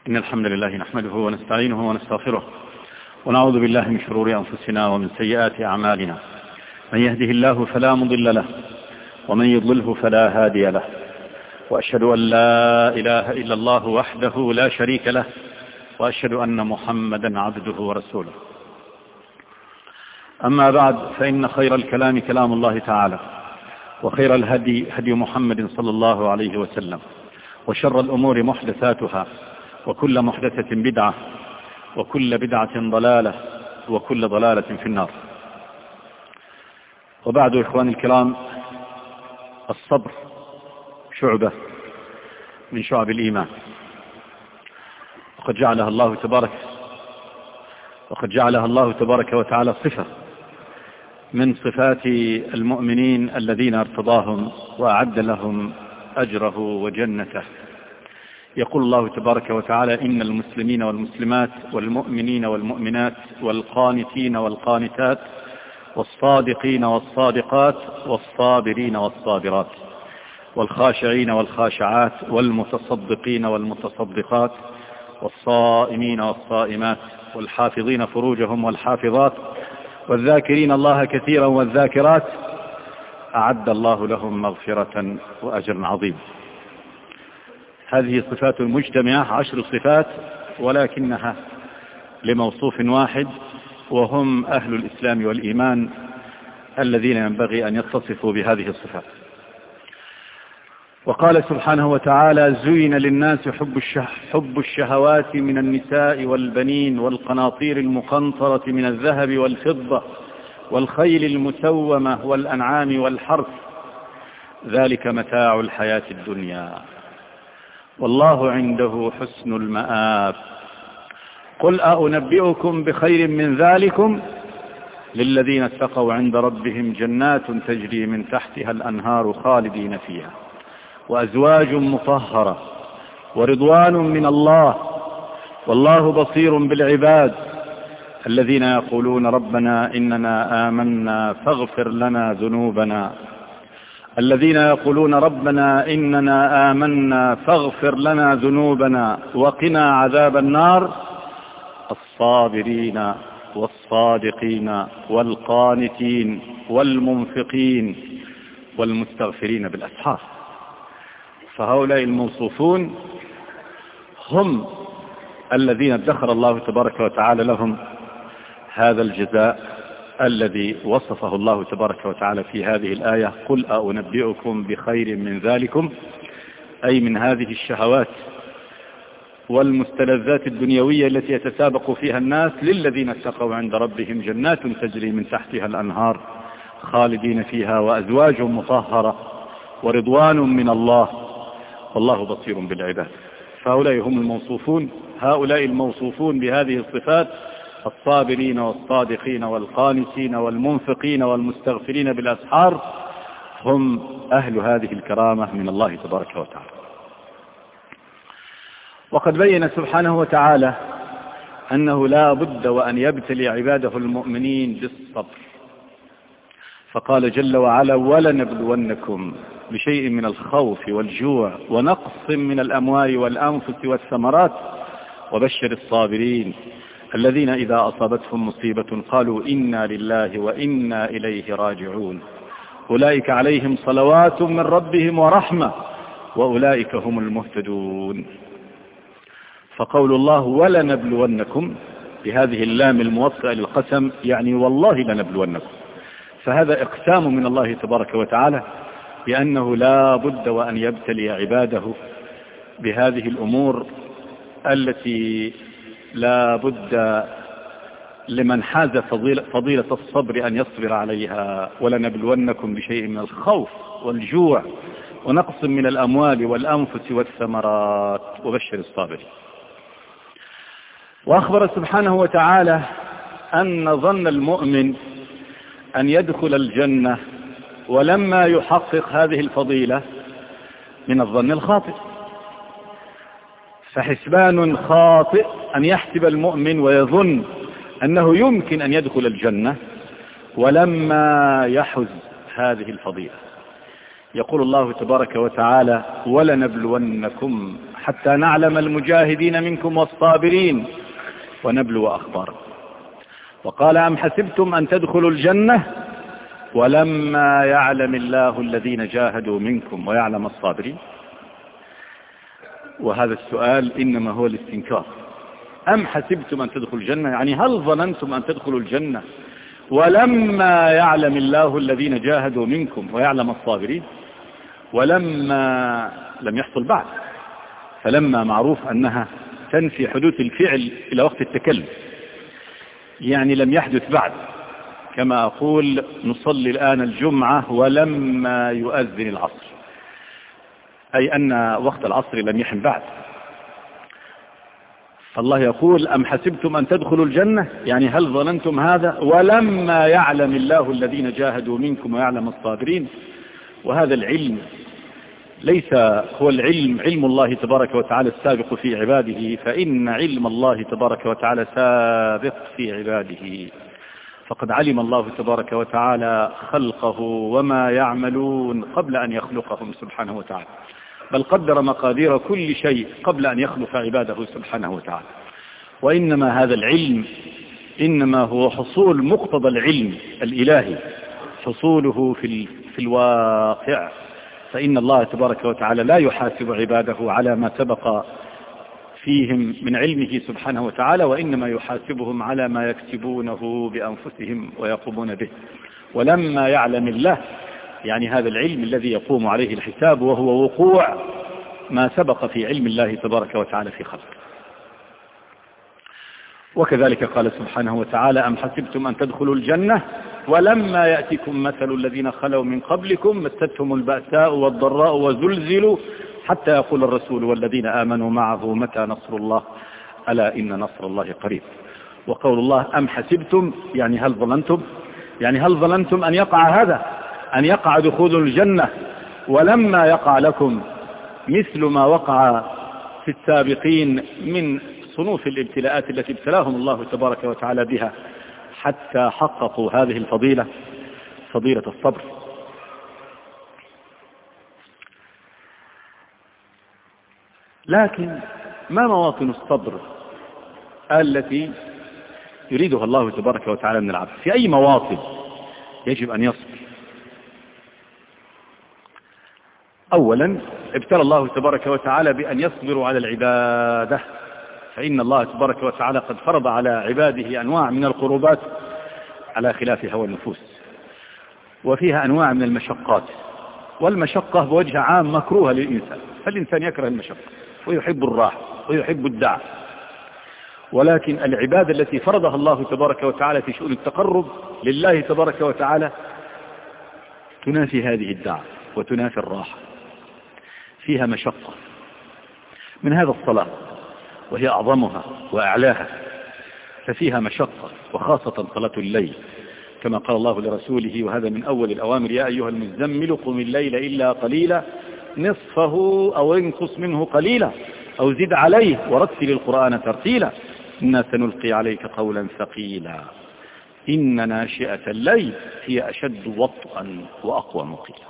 إن الحمد لله نحمده ونستعينه ونستغفره ونعوذ بالله من شرور أنفسنا ومن سيئات أعمالنا. من يهده الله فلا مضل له ومن يضلله فلا هادي له، وأشهد أن لا إله إلا الله وحده لا شريك له، وأشهد أن محمدا عبده ورسوله. أما بعد، فإن خير الكلام كلام الله تعالى، وخير الهدي هدي محمد صلى الله عليه وسلم، وشر الأمور محدثاتها، وكل محدثة بدعة، وكل بدعة ضلالة، وكل ضلالة في النار. وبعد، إخواني الكرام، الصبر شعبة من شعب الإيمان، وقد جعلها الله تبارك وتعالى صفة من صفات المؤمنين الذين ارتضاهم وأعد لهم أجره وجنته. يقول الله تبارك وتعالى: إن المسلمين والمسلمات والمؤمنين والمؤمنات والقانتين والقانتات والصادقين والصادقات والصابرين والصابرات والخاشعين والخاشعات والمتصدقين والمتصدقات والصائمين والصائمات والحافظين فروجهم والحافظات والذاكرين الله كثيرا والذاكرات أعد الله لهم مغفرة وأجرا عظيما. هذه صفات مجتمعة، 10 صفات، ولكنها لموصوف واحد، وهم أهل الإسلام والإيمان الذين ينبغي أن يتصفوا بهذه الصفات. وقال سبحانه وتعالى: زين للناس حب الشهوات من النساء والبنين والقناطير المقنطرة من الذهب والفضة والخيل المسومة والأنعام والحرث، ذلك متاع الحياة الدنيا، والله عنده حسن المآب. قل أنبئكم بخير من ذلكم للذين اتقوا عند ربهم جنات تجري من تحتها الأنهار خالدين فيها، وأزواج مطهرة، ورضوان من الله، والله بصير بالعباد، الذين يقولون ربنا إننا آمنا فاغفر لنا ذنوبنا وقنا عذاب النار، الصابرين والصادقين والقانتين والمنفقين والمستغفرين بالأسحار. فهؤلاء الموصوفون هم الذين ادخر الله تبارك وتعالى لهم هذا الجزاء الذي وصفه الله تبارك وتعالى في هذه الآية: قل أنبئكم بخير من ذلكم، أي من هذه الشهوات والمستلذات الدنيوية التي يتسابق فيها الناس، للذين اتقوا عند ربهم جنات تجري من تحتها الأنهار خالدين فيها، وأزواج مطهرة، ورضوان من الله، والله بصير بالعباد. فهؤلاء هم الموصوفون، هؤلاء الموصوفون بهذه الصفات: الصابرين والصادقين والقانتين والمنفقين والمستغفرين بالأسحار، هم أهل هذه الكرامة من الله تبارك وتعالى. وقد بين سبحانه وتعالى أنه لا بد وأن يبتلي عباده المؤمنين بالصبر، فقال جل وعلا: ولنبلونكم بشيء من الخوف والجوع ونقص من الأموال والأنفس والثمرات وبشر الصابرين الذين إذا أصابتهم مصيبة قالوا إنا لله وإنا إليه راجعون، أولئك عليهم صلوات من ربهم ورحمة وأولئك هم المهتدون. فقول الله ولنبلونكم بهذه اللام الموطئة للقسم يعني والله لنبلونكم، فهذا إقسام من الله تبارك وتعالى بأنه لا بد وأن يبتلي عباده بهذه الأمور التي لا بد لمن حاز فضيلة الصبر أن يصبر عليها. ولنبلونكم بشيء من الخوف والجوع ونقص من الأموال والأنفس والثمرات وبشر الصابرين. وأخبر سبحانه وتعالى أن ظن المؤمن أن يدخل الجنة ولما يحقق هذه الفضيلة من الظن الخاطئ، فحسبان خاطئ أن يحسب المؤمن ويظن أنه يمكن أن يدخل الجنة ولما يحز هذه الفضيلة. يقول الله تبارك وتعالى: ولنبلونكم حتى نعلم المجاهدين منكم والصابرين ونبلو أخباركم. وقال أم حسبتم أن تدخلوا الجنة ولما يعلم الله الذين جاهدوا منكم ويعلم الصابرين. وهذا السؤال إنما هو الاستنكار. أم حسبتم أن تدخلوا الجنة، يعني هل ظننتم أن تدخلوا الجنة ولما يعلم الله الذين جاهدوا منكم ويعلم الصابرين؟ ولما لم يحصل بعد، فلما معروف أنها تنفي حدوث الفعل إلى وقت التكلم، يعني لم يحدث بعد. كما أقول نصلي الآن الجمعة ولما يؤذن العصر، أي أن وقت العصر لم يحن بعد. الله يقول أم حسبتم أن تدخلوا الجنة، يعني هل ظننتم هذا ولما يعلم الله الذين جاهدوا منكم ويعلم الصابرين. وهذا العلم ليس هو علم الله تبارك وتعالى السابق في عباده، فإن علم الله تبارك وتعالى سابق في عباده. فقد علم الله تبارك وتعالى خلقه وما يعملون قبل أن يخلقهم سبحانه وتعالى، بل قدر مقادير كل شيء قبل أن يخلق عباده سبحانه وتعالى. وإنما هذا العلم إنما هو حصول مقتضى العلم الإلهي، حصوله في الواقع. فإن الله تبارك وتعالى لا يحاسب عباده على ما سبق فيهم من علمه سبحانه وتعالى، وإنما يحاسبهم على ما يكسبونه بأنفسهم ويقومون به. ولما يعلم الله، يعني هذا العلم الذي يقوم عليه الحساب، وهو وقوع ما سبق في علم الله تبارك وتعالى في خلقه. وكذلك قال سبحانه وتعالى أم حسبتم أن تدخلوا الجنة ولما يأتكم مثل الذين خلوا من قبلكم مستهم البأساء والضراء وزلزلوا حتى يقول الرسول والذين آمنوا معه متى نصر الله ألا إن نصر الله قريب. وقول الله أم حسبتم، يعني هل ظننتم أن يقع هذا، أن يقع دخول الجنة ولما يقع لكم مثل ما وقع في السابقين من صنوف الابتلاءات التي ابتلاهم الله تبارك وتعالى بها حتى حققوا هذه الفضيلة، فضيلة الصبر. لكن ما مواطن الصبر التي يريدها الله تبارك وتعالى من العبد؟ في أي مواطن يجب أن يصبر؟ أولا ابتلى الله تبارك وتعالى بأن يصبروا على العبادة، فإن الله تبارك وتعالى قد فرض على عباده أنواع من القربات على خلاف هوى النفوس، وفيها أنواع من المشقات، والمشقة بوجه عام مكروهة للإنسان، فالإنسان يكره المشقة ويحب الراحة ويحب الدعم. ولكن العبادة التي فرضها الله تبارك وتعالى في شؤون التقرب لله تبارك وتعالى تنافي هذه الدعم وتنافي الراحة، فيها مشقة. من هذا الصلاة وهي أعظمها وأعلاها، ففيها مشقة، وخاصة صلاة الليل، كما قال الله لرسوله وهذا من أول الأوامر يا أيها المزمل قم الليل إلا قليلا نصفه أو انقص منه قليلا أو زد عليه ورتل القرآن ترتيلا إنا سنلقي عليك قولا ثقيلا إن ناشئة الليل هي أشد وطئا وأقوى مقيلا.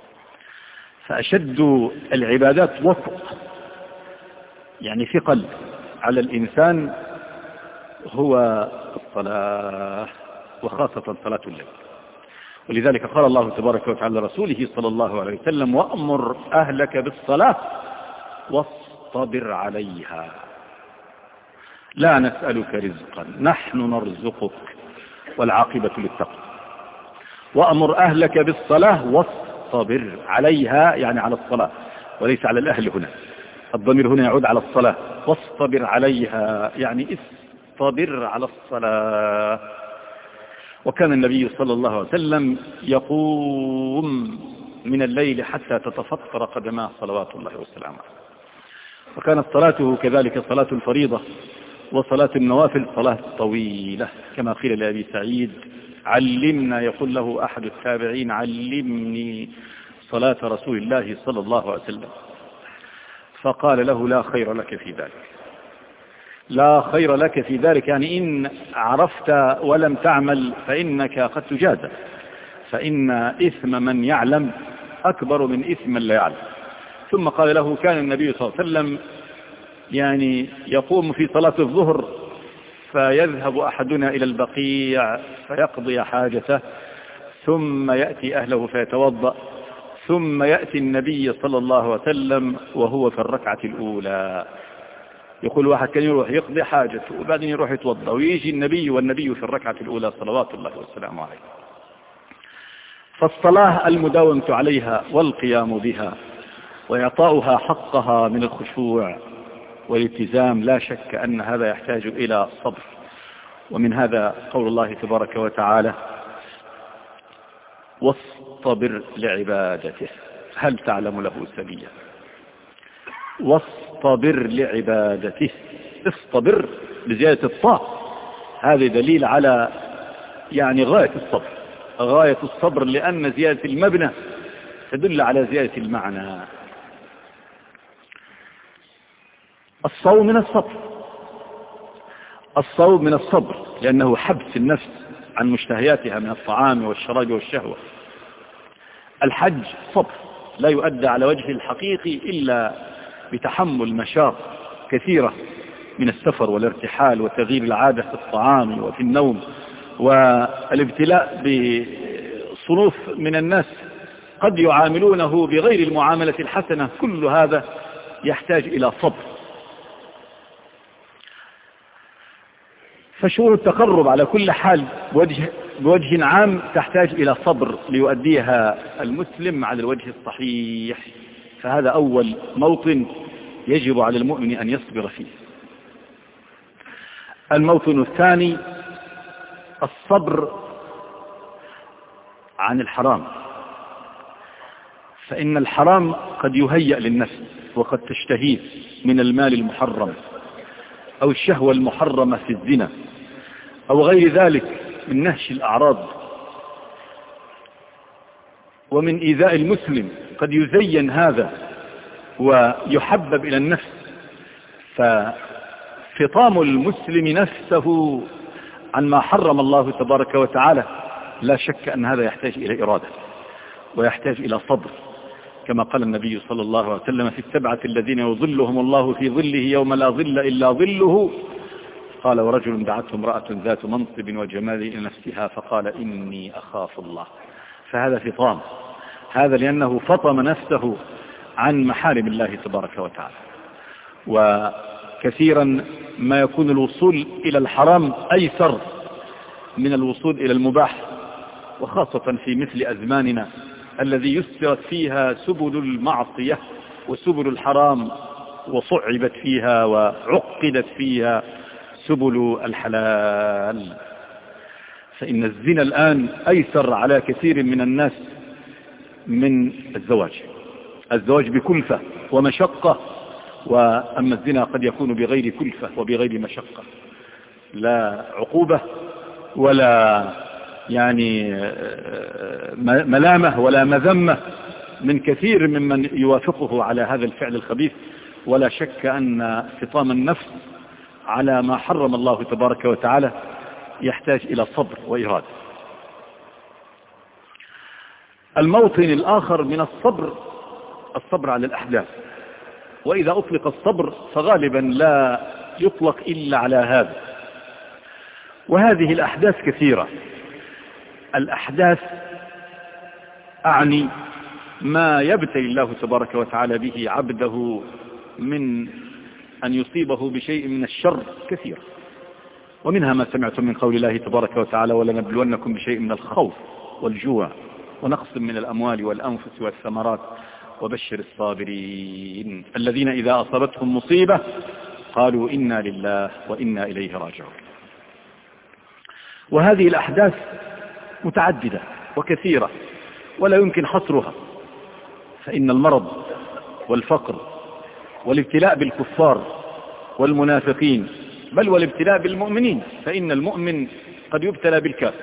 فأشد العبادات وطئ، يعني ثقل على الإنسان، هو الصلاة، وخاصة صلاة الليل. ولذلك قال الله تبارك وتعالى لرسوله صلى الله عليه وسلم وأمر أهلك بالصلاة واصطبر عليها لا نسألك رزقا نحن نرزقك والعاقبة للتقوى. وأمر أهلك بالصلاة واصطبر عليها، يعني على الصلاة وليس على الأهل هنا، الضمير هنا يعود على الصلاة. واصطبر عليها يعني اصطبر على الصلاة. وكان النبي صلى الله عليه وسلم يقوم من الليل حتى تتفطر قدماه صلوات الله وسلامه. وكانت صلاته كذلك صلاة الفريضة وصلاة النوافل صلاة طويلة، كما قيل لأبي سعيد علمنا، يقول له أحد التابعين علمني صلاة رسول الله صلى الله عليه وسلم، فقال له لا خير لك في ذلك، لا خير لك في ذلك، يعني إن عرفت ولم تعمل فإنك قد تجازى، فإن إثم من يعلم أكبر من إثم من لا يعلم. ثم قال له كان النبي صلى الله عليه وسلم يعني يقوم في صلاة الظهر فيذهب أحدنا إلى البقيع فيقضي حاجته، ثم يأتي أهله فيتوضأ، ثم يأتي النبي صلى الله عليه وسلم وهو في الركعة الأولى. يقول واحد كان يروح يقضي حاجته وبعدين يروح يتوضأ ويجي النبي والنبي في الركعة الأولى صلوات الله والسلام عليه. فالصلاة المداومة عليها والقيام بها وإعطاؤها حقها من الخشوع والالتزام لا شك أن هذا يحتاج إلى صبر. ومن هذا قول الله تبارك وتعالى: واصطبر لعبادته هل تعلم له سبيلا. واصطبر لعبادته، اصطبر بزيادة الطاء، هذا دليل على يعني غاية الصبر، غاية الصبر، لأن زيادة المبنى تدل على زيادة المعنى. الصوم من الصبر، الصوم من الصبر لأنه حبس النفس عن مشتهياتها من الطعام والشراب والشهوة. الحج صبر لا يؤدى على وجه الحقيقي إلا بتحمل مشاق كثيرة من السفر والارتحال وتغيير العادة في الطعام وفي النوم، والابتلاء بصنوف من الناس قد يعاملونه بغير المعاملة الحسنة. كل هذا يحتاج إلى صبر. فشؤون التقرب على كل حال بوجه عام تحتاج إلى صبر ليؤديها المسلم على الوجه الصحيح. فهذا أول موطن يجب على المؤمن أن يصبر فيه. الموطن الثاني الصبر عن الحرام، فإن الحرام قد يهيأ للنفس وقد تشتهيه من المال المحرم أو الشهوة المحرمة في الزنا أو غير ذلك من نهش الأعراض ومن إيذاء المسلم. قد يزين هذا ويحبب إلى النفس. ففطام المسلم نفسه عن ما حرم الله تبارك وتعالى لا شك أن هذا يحتاج إلى إرادة ويحتاج إلى صبر، كما قال النبي صلى الله عليه وسلم: في السبعة الذين يظلهم الله في ظله يوم لا ظل إلا ظله. قال: ورجل دعته امرأة ذات منصب وجمال إلى نفسها فقال: إني أخاف الله. فهذا فطام، هذا لأنه فطم نفسه عن محارم الله تبارك وتعالى. وكثيرا ما يكون الوصول إلى الحرام أيسر من الوصول إلى المباح، وخاصة في مثل أزماننا الذي يسرت فيها سبل المعصية وسبل الحرام وصعبت فيها وعقدت فيها سبل الحلال. فإن الزنا الآن أيسر على كثير من الناس من الزواج بكلفة ومشقة، وأما الزنا قد يكون بغير كلفة وبغير مشقة، لا عقوبة ولا يعني ملامة ولا مذمة من كثير ممن يوافقه على هذا الفعل الخبيث. ولا شك أن فطام النفس على ما حرم الله تبارك وتعالى يحتاج إلى صبر وإرادة. الموطن الآخر من الصبر على الأحداث. وإذا أطلق الصبر فغالبا لا يطلق إلا على هذا، وهذه الأحداث كثيرة. الأحداث أعني ما يبتلي الله تبارك وتعالى به عبده من أن يصيبه بشيء من الشر كثير، ومنها ما سمعتم من قول الله تبارك وتعالى: ولنبلونكم بشيء من الخوف والجوع ونقص من الأموال والأنفس والثمرات وبشر الصابرين الذين إذا أصابتهم مصيبة قالوا إنا لله وإنا إليه راجعون. وهذه الأحداث متعددة وكثيرة ولا يمكن حصرها، فإن المرض والفقر والابتلاء بالكفار والمنافقين بل والابتلاء بالمؤمنين، فإن المؤمن قد يبتلى بالكافر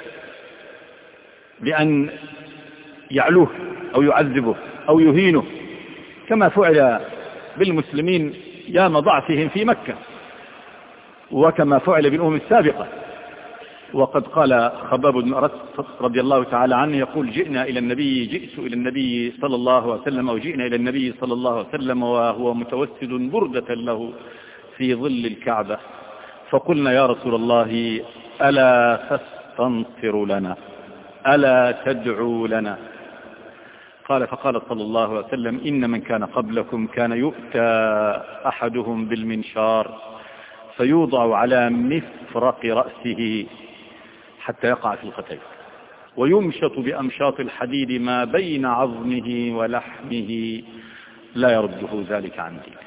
بأن يعلوه أو يعذبه أو يهينه، كما فعل بالمسلمين يام ضعفهم في مكة، وكما فعل بالأمم السابقة. وقد قال خباب بن أرت رضي الله تعالى عنه يقول: جئت إلى النبي صلى الله عليه وسلم، أو جئنا إلى النبي صلى الله عليه وسلم وهو متوسد بردة له في ظل الكعبة، فقلنا يا رسول الله ألا تستنصر لنا، ألا تدعو لنا؟ فقال صلى الله عليه وسلم إن من كان قبلكم كان يؤتى أحدهم بالمنشار فيوضع على مفرق رأسه حتى يقع في القتيل، ويمشط بأمشاط الحديد ما بين عظمه ولحمه لا يرده ذلك عن دينه.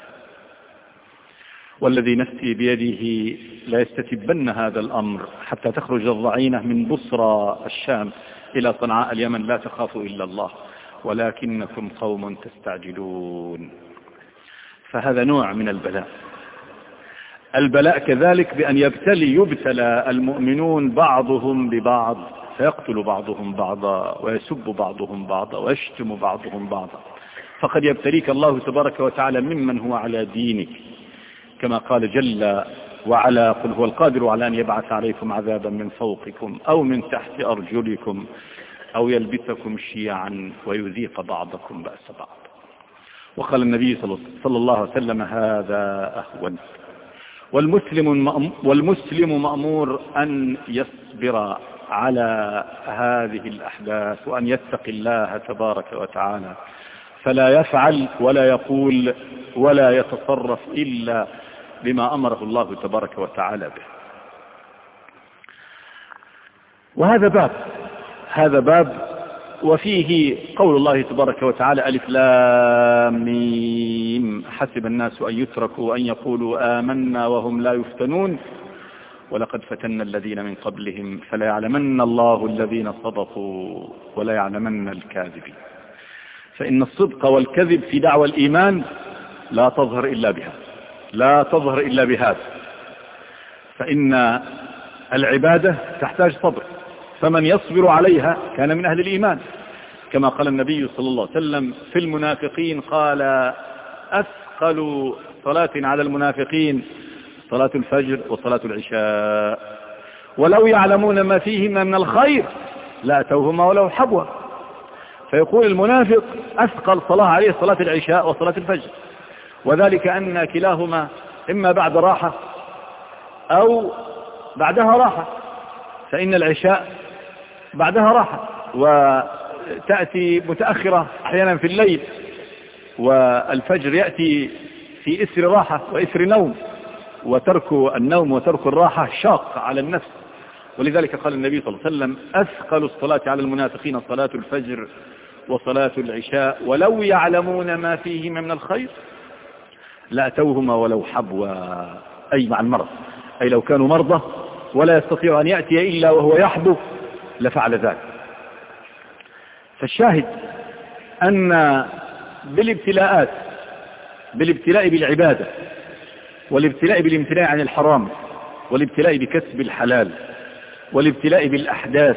والذي نفسي بيده لا يستتبن هذا الأمر حتى تخرج الضعينة من بصرى الشام إلى صنعاء اليمن لا تخافوا إلا الله ولكنكم قوم تستعجلون. فهذا نوع من البلاء. البلاء كذلك بأن يبتلى المؤمنون بعضهم ببعض، فيقتل بعضهم بعضا ويسب بعضهم بعضا ويشتم بعضهم بعضا. فقد يبتليك الله تبارك وتعالى ممن هو على دينك، كما قال جل وعلا قل هو القادر على أن يبعث عليكم عذابا من فوقكم أو من تحت أرجلكم أو يلبسكم شيعا ويذيق بعضكم بأس بعض. وقال النبي صلى الله عليه وسلم هذا أهون. والمسلم مأمور أن يصبر على هذه الأحداث وأن يتقي الله تبارك وتعالى، فلا يفعل ولا يقول ولا يتصرف إلا بما أمره الله تبارك وتعالى به. وهذا باب وفيه قول الله تبارك وتعالى ألف لام ميم حسب الناس أن يتركوا أن يقولوا آمنا وهم لا يفتنون ولقد فتنا الذين من قبلهم فلا يعلمن الله الذين صدقوا ولا يعلمن الكاذبين. فإن الصدق والكذب في دعوى الإيمان لا تظهر إلا بهذا، فإن العبادة تحتاج صبر، فمن يصبر عليها كان من أهل الإيمان، كما قال النبي صلى الله عليه وسلم في المنافقين قال أثقل صلاة على المنافقين صلاة الفجر وصلاة العشاء ولو يعلمون ما فيهما من الخير لأتوهما ولو حبوا. فيقول المنافق أثقل صلاة عليه صلاة العشاء وصلاة الفجر، وذلك أن كلاهما إما بعد راحة أو بعدها راحة، فإن العشاء بعدها راحة وتأتي متأخرة أحيانا في الليل، والفجر يأتي في إسر راحة وإسر نوم، وترك النوم وترك الراحة شاق على النفس. ولذلك قال النبي صلى الله عليه وسلم أثقل الصلاة على المنافقين صلاة الفجر وصلاة العشاء ولو يعلمون ما فيهما من الخير لأتوهما ولو حبوا، أي مع المرض، أي لو كانوا مرضى ولا يستطيع أن يأتي إلا وهو يحبو لفعل ذلك. فالشاهد أن بالابتلاء بالعبادة والابتلاء بالامتناع عن الحرام والابتلاء بكسب الحلال والابتلاء بالأحداث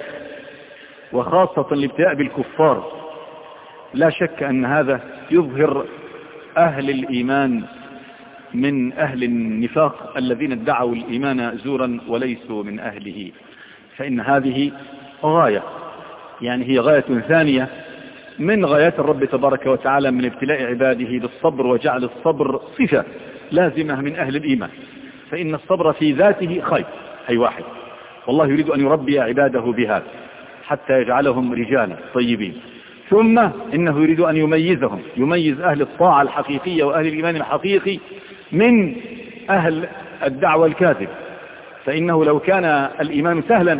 وخاصة الابتلاء بالكفار، لا شك أن هذا يظهر أهل الإيمان من أهل النفاق الذين ادعوا الإيمان زورا وليسوا من أهله. فإن هذه غاية، يعني هي غاية ثانية من غايات الرب تبارك وتعالى من ابتلاء عباده بالصبر، وجعل الصبر صفة لازمة من أهل الإيمان. فإن الصبر في ذاته خير، أي واحد، والله يريد أن يربي عباده بهذا حتى يجعلهم رجالا طيبين. ثم إنه يريد أن يميز أهل الطاعة الحقيقية وأهل الإيمان الحقيقي من أهل الدعوة الكاذب. فإنه لو كان الإيمان سهلا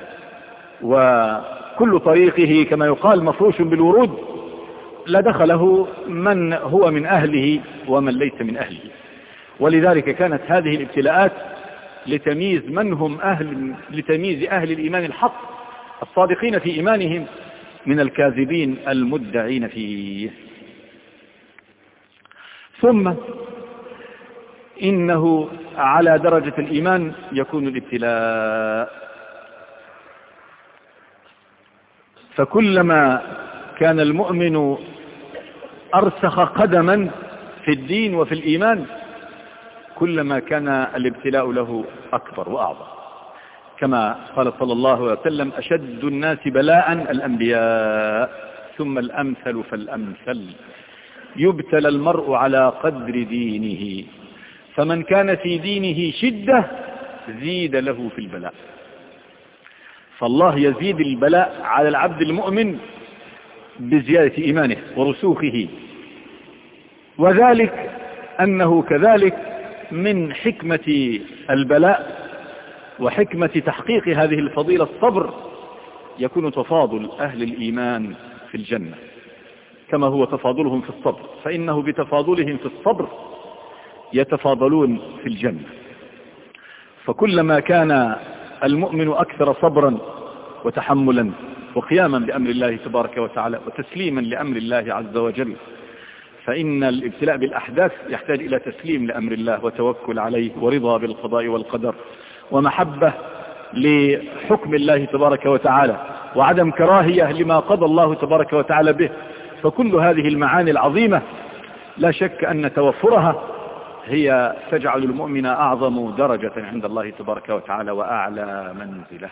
وكل طريقه كما يقال مفروش بالورود لدخله من هو من أهله ومن ليس من أهله. ولذلك كانت هذه الابتلاءات لتمييز أهل الإيمان الحق الصادقين في إيمانهم من الكاذبين المدعين فيه. ثم إنه على درجة الإيمان يكون الابتلاء، فكلما كان المؤمن أرسخ قدما في الدين وفي الإيمان كلما كان الابتلاء له أكبر وأعظم، كما قال صلى الله عليه وسلم أشد الناس بلاء الأنبياء ثم الأمثل فالأمثل يبتلى المرء على قدر دينه فمن كان في دينه شدة زيد له في البلاء. فالله يزيد البلاء على العبد المؤمن بزيادة إيمانه ورسوخه، وذلك أنه كذلك من حكمة البلاء وحكمة تحقيق هذه الفضيلة الصبر يكون تفاضل أهل الإيمان في الجنة كما هو تفاضلهم في الصبر، فإنه بتفاضلهم في الصبر يتفاضلون في الجنة. فكلما كان المؤمن أكثر صبرا وتحملا وقياما بأمر الله تبارك وتعالى وتسليما لأمر الله عز وجل، فإن الابتلاء بالأحداث يحتاج إلى تسليم لأمر الله وتوكل عليه ورضا بالقضاء والقدر ومحبة لحكم الله تبارك وتعالى وعدم كراهية لما قضى الله تبارك وتعالى به. فكل هذه المعاني العظيمة لا شك أن توفرها هي تجعل المؤمن أعظم درجة عند الله تبارك وتعالى وأعلى منزلة.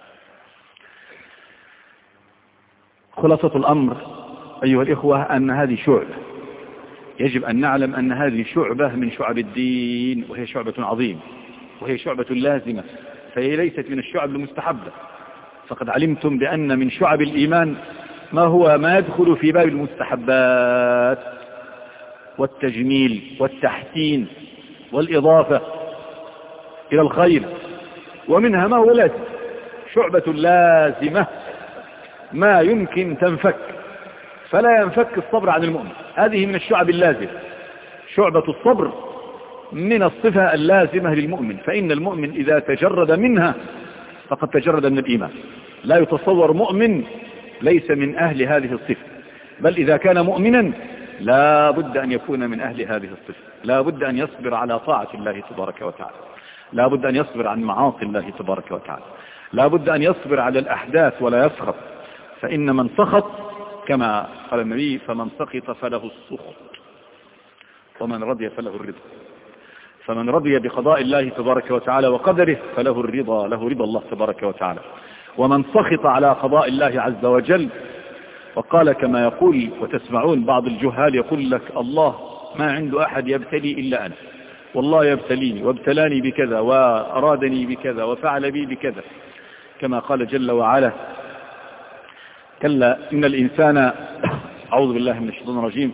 خلاصة الأمر أيها الإخوة أن هذه شعبة، يجب أن نعلم أن هذه شعبة من شعب الدين، وهي شعبة عظيمة وهي شعبة لازمة، فهي ليست من الشعب المستحبة. فقد علمتم بأن من شعب الإيمان ما يدخل في باب المستحبات والتجميل والتحسين والإضافة إلى الخير، ومنها ما هو لازم، شعبة لازمة ما يمكن تنفك، فلا ينفك الصبر عن المؤمن. هذه من الشعب اللازمة، شعبة الصبر من الصفة اللازمة للمؤمن، فإن المؤمن إذا تجرد منها فقد تجرد من الإيمان. لا يتصور مؤمن ليس من أهل هذه الصفة، بل إذا كان مؤمنا لا بد أن يكون من أهل هذه الصفة، لا بد أن يصبر على طاعة الله تبارك وتعالى، لا بد أن يصبر عن معاصي الله تبارك وتعالى، لا بد أن يصبر على الأحداث ولا يسخط، فإن من سخط كما قال النبي فمن سخط فله السخط ومن رضي فله الرضا. فمن رضي بقضاء الله تبارك وتعالى وقدره فله الرضا، له رضا الله تبارك وتعالى. ومن سخط على قضاء الله عز وجل وقال كما يقول وتسمعون بعض الجهال يقول لك الله ما عنده أحد يبتلي إلا أنا، والله يبتليني وابتلاني بكذا وأرادني بكذا وفعل بي بكذا، كما قال جل وعلا كلا إن الإنسان أعوذ بالله من الشيطان الرجيم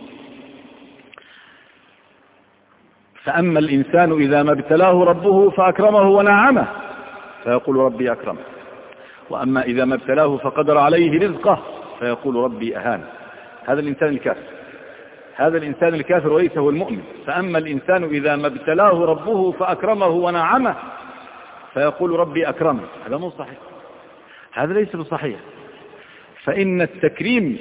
فأما الإنسان إذا ما ابتلاه ربه فأكرمه ونعمه فيقول ربي أكرمه، وأما إذا ما ابتلاه فقدر عليه رزقه فيقول ربي أهان. هذا الإنسان الكافر، هذا الإنسان الكافر وليس هو المؤمن. فأما الإنسان إذا ما ابتلاه ربه فأكرمه ونعمه فيقول ربي أكرمه، هذا مو صحيح، هذا ليس بصحيح. فإن التكريم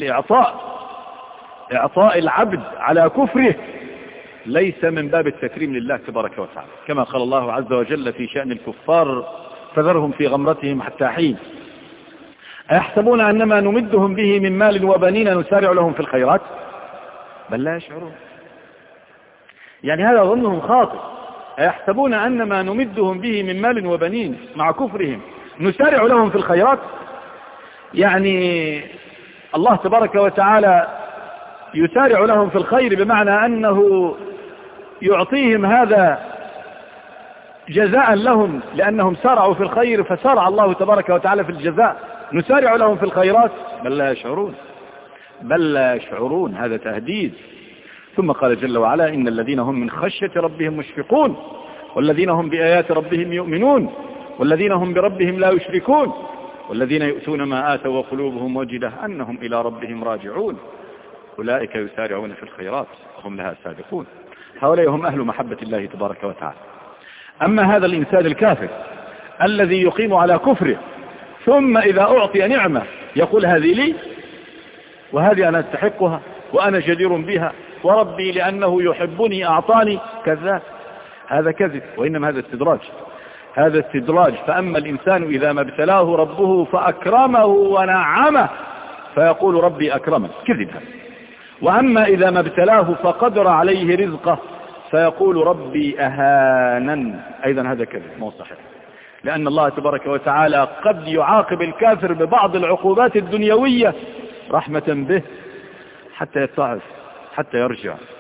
إعطاء العبد على كفره ليس من باب التكريم لله تبارك وتعالى، كما قال الله عز وجل في شأن الكفار فذرهم في غمرتهم حتى حين أيحسبون أنما نمدهم به من مال وبنين نسارع لهم في الخيرات بل لا يشعرون. يعني هذا ظنهم خاطئ، أيحسبون أنما نمدهم به من مال وبنين مع كفرهم نسارع لهم في الخيرات. يعني الله تبارك وتعالى يسارع لهم في الخير بمعنى أنه يعطيهم هذا جزاء لهم لأنهم سارعوا في الخير، فسارع الله تبارك وتعالى في الجزاء. نسارع لهم في الخيرات بل لا يشعرون، بل لا يشعرون، هذا تهديد. ثم قال جل وعلا إن الذين هم من خشية ربهم مشفقون والذين هم بآيات ربهم يؤمنون والذين هم بربهم لا يشركون والذين يؤتون ما آتوا وقلوبهم وجلة أنهم إلى ربهم راجعون أولئك يسارعون في الخيرات وهم لها سابقون. هؤلاء هم أهل محبة الله تبارك وتعالى. أما هذا الإنسان الكافر الذي يقيم على كفره ثم إذا أعطي نعمة يقول هذه لي وهذه أنا أستحقها وأنا جدير بها وربي لأنه يحبني أعطاني، كذاب، هذا كذب، وإنما هذا استدراج، هذا استدراج. فأما الإنسان إذا ما ابتلاه ربه فأكرمه ونعمه فيقول ربي أكرمه، كذب هذا. وأما إذا ما ابتلاه فقدر عليه رزقه فيقول ربي أهانا، أيضا هذا كذب، مو صحيح، لأن الله تبارك وتعالى قد يعاقب الكافر ببعض العقوبات الدنيوية رحمة به حتى يتعظ، حتى يرجع،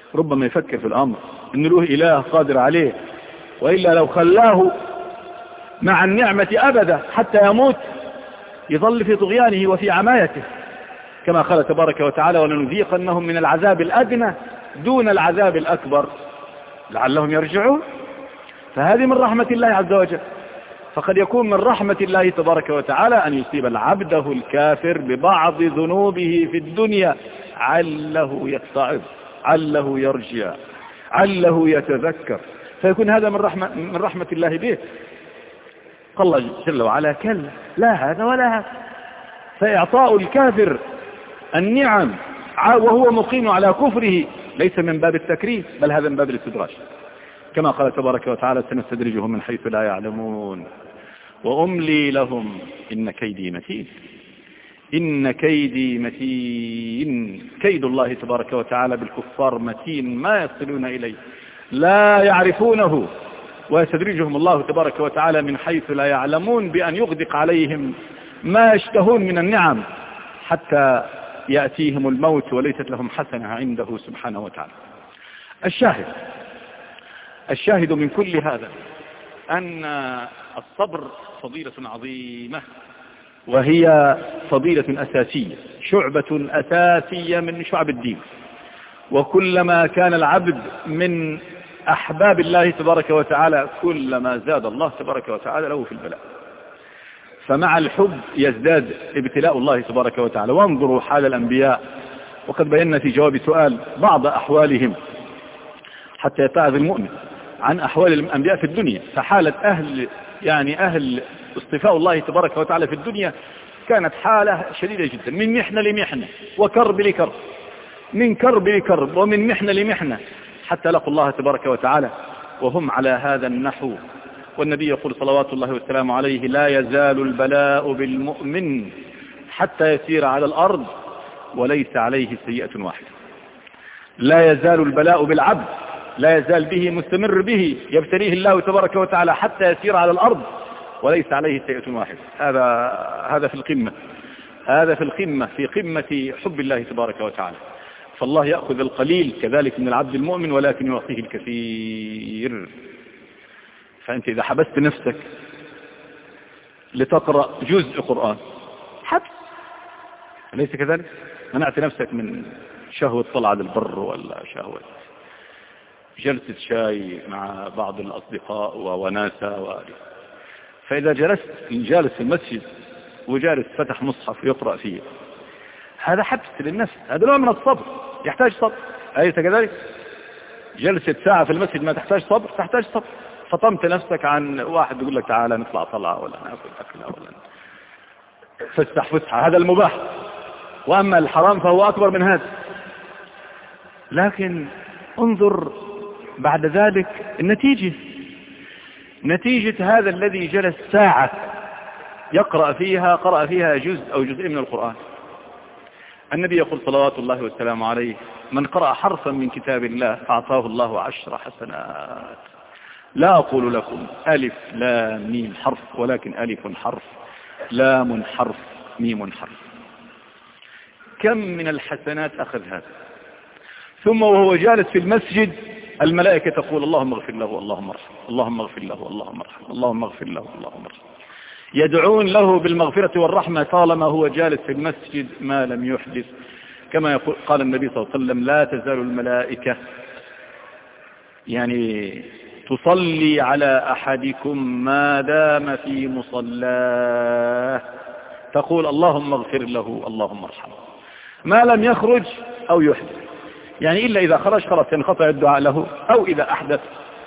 ربما يفكر في الأمر إن له إله قادر عليه، وإلا لو خلاه مع النعمة أبدا حتى يموت يظل في طغيانه وفي عمايته، كما قال تبارك وتعالى: ولنذيقنهم من العذاب الأدنى دون العذاب الأكبر لعلهم يرجعون. فهذه من رحمة الله عز وجل. فقد يكون من رحمة الله تبارك وتعالى أن يصيب العبده الكافر ببعض ذنوبه في الدنيا عله يتعظ، عله يرجع، عله يتذكر، فيكون هذا من رحمة الله به. قال الله جل وعلا: كلا لا هذا ولا هذا. فإعطاء الكافر النعم وهو مقيم على كفره ليس من باب التكريم، بل هذا من باب الاستدراج، كما قال تبارك وتعالى: سنستدرجهم من حيث لا يعلمون وأملي لهم إن كيدي متين. إن كيدي متين. كيد الله تبارك وتعالى بالكفار متين، ما يصلون إليه، لا يعرفونه، ويستدرجهم الله تبارك وتعالى من حيث لا يعلمون بأن يغدق عليهم ما يشتهون من النعم حتى يأتيهم الموت وليست لهم حسنة عنده سبحانه وتعالى. الشاهد من كل هذا أن الصبر فضيلة عظيمة، وهي فضيلة أساسية، شعبة أساسية من شعب الدين. وكلما كان العبد من أحباب الله تبارك وتعالى كلما زاد الله تبارك وتعالى له في البلاء. فمع الحب يزداد ابتلاء الله تبارك وتعالى. وانظروا حال الأنبياء، وقد بينا في جواب سؤال بعض أحوالهم حتى يتعظ المؤمن عن أحوال الأنبياء في الدنيا. فحالة أهل اصطفاء الله تبارك وتعالى في الدنيا كانت حالة شديدة جدا، من محنة لمحنة وكرب لكرب، من كرب لكرب ومن محنة لمحنة، حتى لقوا الله تبارك وتعالى وهم على هذا النحو. والنبي يقول صلوات الله والسلام عليه: لا يزال البلاء بالمؤمن حتى يسير على الأرض وليس عليه سيئة واحدة. لا يزال البلاء بالعبد، لا يزال به، مستمر به، يبتليه الله تبارك وتعالى حتى يسير على الأرض وليس عليه سيئة واحدة. هذا في القمة، هذا في القمة، في قمة حب الله تبارك وتعالى. فالله يأخذ القليل كذلك من العبد المؤمن ولكن يعطيه الكثير. فأنت إذا حبست نفسك لتقرأ جزء قرآن، حبس، أليس كذلك؟ منعت نفسك من شهوة طلعة للبر ولا شهوة جلسة شاي مع بعض الأصدقاء ووناسة فإذا جلست جالس في المسجد وجالس فتح مصحف يقرأ فيه، هذا حبس للنفس، هذا نوع من الصبر، يحتاج صبر، أليس كذلك؟ جلسة ساعة في المسجد ما تحتاج صبر؟ تحتاج صبر. فطمت نفسك عن واحد يقول لك تعالى نطلع طلعة ولا نأكل أكلة ولا فسح فسحة، هذا المباح. وأما الحرام فهو أكبر من هذا. لكن انظر بعد ذلك النتيجة، نتيجة هذا الذي جلس ساعة يقرأ فيها، قرأ فيها جزء أو جزء من القرآن. النبي يقول صلوات الله والسلام عليه: من قرأ حرفا من كتاب الله فأعطاه الله 10 حسنات. لا أقول لكم ألف لام ميم حرف، ولكن ألف حرف، لام حرف، ميم حرف. كم من الحسنات أخذ هذا؟ ثم وهو جالس في المسجد الملائكة تقول: اللهم اغفر له، اللهم ارحمه، اللهم اغفر له، اللهم ارحمه، اللهم اغفر له، اللهم ارحمه. يدعون له بالمغفرة والرحمة طالما هو جالس في المسجد ما لم يحدث. كما قال النبي صلى الله عليه وسلم: لا تزال الملائكة تصلي على أحدكم ما دام في مصلاه، تقول: اللهم اغفر له، اللهم ارحمه، ما لم يخرج أو يحدث. إلا إذا خرج خلاص ينقطع الدعاء له، أو إذا أحدث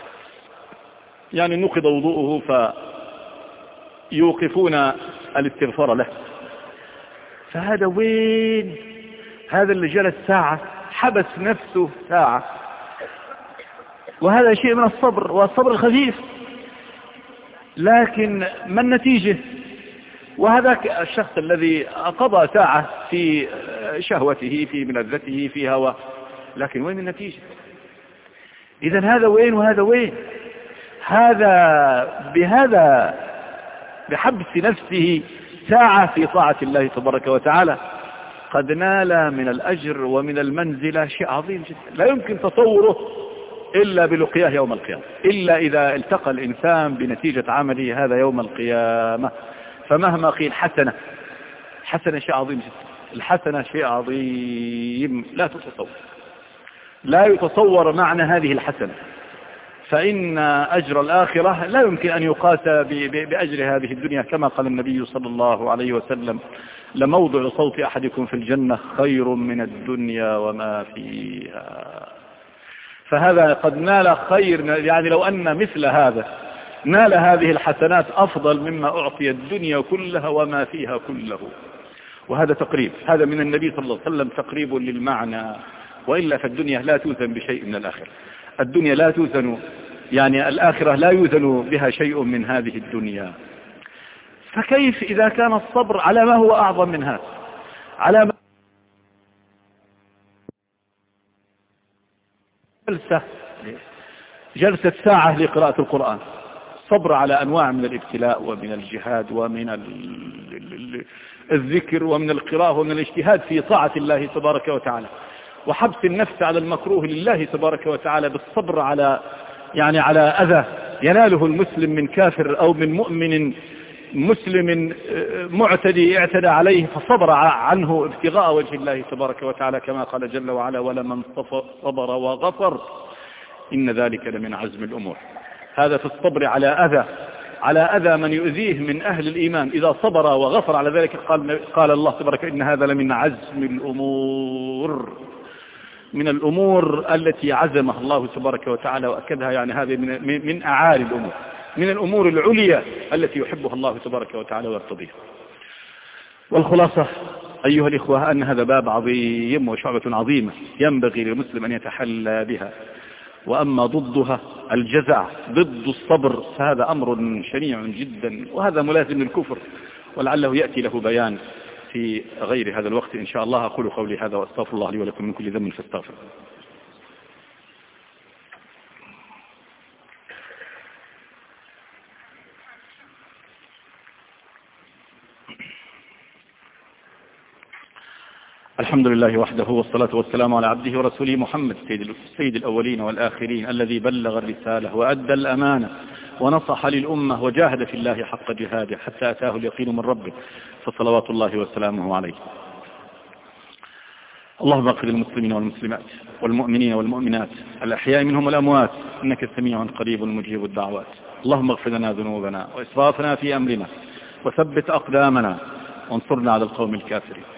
نقض وضوءه فيوقفون الاستغفار له. فهذا وين؟ هذا اللي جلس ساعة، حبس نفسه ساعة، وهذا شيء من الصبر، والصبر الخفيف. لكن ما النتيجة؟ وهذاك الشخص الذي قضى ساعة في شهوته، في ملذته، في هواه، لكن وين النتيجة؟ إذن هذا وين وهذا وين؟ هذا بحبس نفسه ساعة في طاعة الله تبارك وتعالى قد نال من الأجر ومن المنزلة شيء عظيم جدا لا يمكن تصوره إلا بلقياه يوم القيامة، إلا إذا التقى الإنسان بنتيجة عمله هذا يوم القيامة. فمهما قيل حسنة شيء عظيم جدا، الحسنة شيء عظيم لا يتصور معنى هذه الحسنة. فإن أجر الآخرة لا يمكن أن يقاس بأجر هذه الدنيا، كما قال النبي صلى الله عليه وسلم: لموضع صوت أحدكم في الجنة خير من الدنيا وما فيها. فهذا قد نال خير، يعني لو أن مثل هذا نال هذه الحسنات أفضل مما أعطي الدنيا كلها وما فيها كله. وهذا تقريب، هذا من النبي صلى الله عليه وسلم تقريب للمعنى. وإلا فالدنيا لا توزن بشيء من الآخرة، الدنيا لا توزن، يعني الآخرة لا يوزن بها شيء من هذه الدنيا. فكيف إذا كان الصبر على ما هو أعظم من هذا، على ما جلسة ساعة لقراءة القرآن، صبر على أنواع من الابتلاء ومن الجهاد ومن الذكر ومن القراءة ومن الاجتهاد في طاعة الله تبارك وتعالى، وحبس النفس على المكروه لله تبارك وتعالى، بالصبر على أذى يناله المسلم من كافر أو من مؤمن مسلم معتدي اعتدى عليه فصبر عنه ابتغاء وجه الله تبارك وتعالى، كما قال جل وعلا: ولمن صبر وغفر إن ذلك لمن عزم الأمور. هذا في الصبر على أذى من يؤذيه من أهل الإيمان، إذا صبر وغفر على ذلك قال الله تبارك: إن هذا لمن عزم الأمور، من الأمور التي عزمها الله تبارك وتعالى وأكدها، يعني هذه من أعالي الأمور، من الأمور العليا التي يحبها الله تبارك وتعالى ويرتضيها. والخلاصة أيها الإخوة أن هذا باب عظيم وشعبة عظيمة ينبغي للمسلم أن يتحلى بها. وأما ضدها الجزع ضد الصبر فهذا أمر شنيع جدا، وهذا ملازم للكفر، ولعله يأتي له بيان في غير هذا الوقت إن شاء الله. أقول قولي هذا وأستغفر الله لي ولكم من كل ذنب فاستغفر. الحمد لله وحده، والصلاة والسلام على عبده ورسوله محمد سيد الأولين والآخرين، الذي بلغ الرسالة وأدى الأمانة ونصح للأمة وجاهد في الله حق جهاده حتى أتاه اليقين من ربه، فصلوات الله وسلامه عليه. اللهم اغفر للمسلمين والمسلمات والمؤمنين والمؤمنات الأحياء منهم والأموات، إنك سميع قريب مجيب الدعوات. اللهم اغفر لنا ذنوبنا وإسرافنا في أمرنا، وثبت أقدامنا، وانصرنا على القوم الكافرين.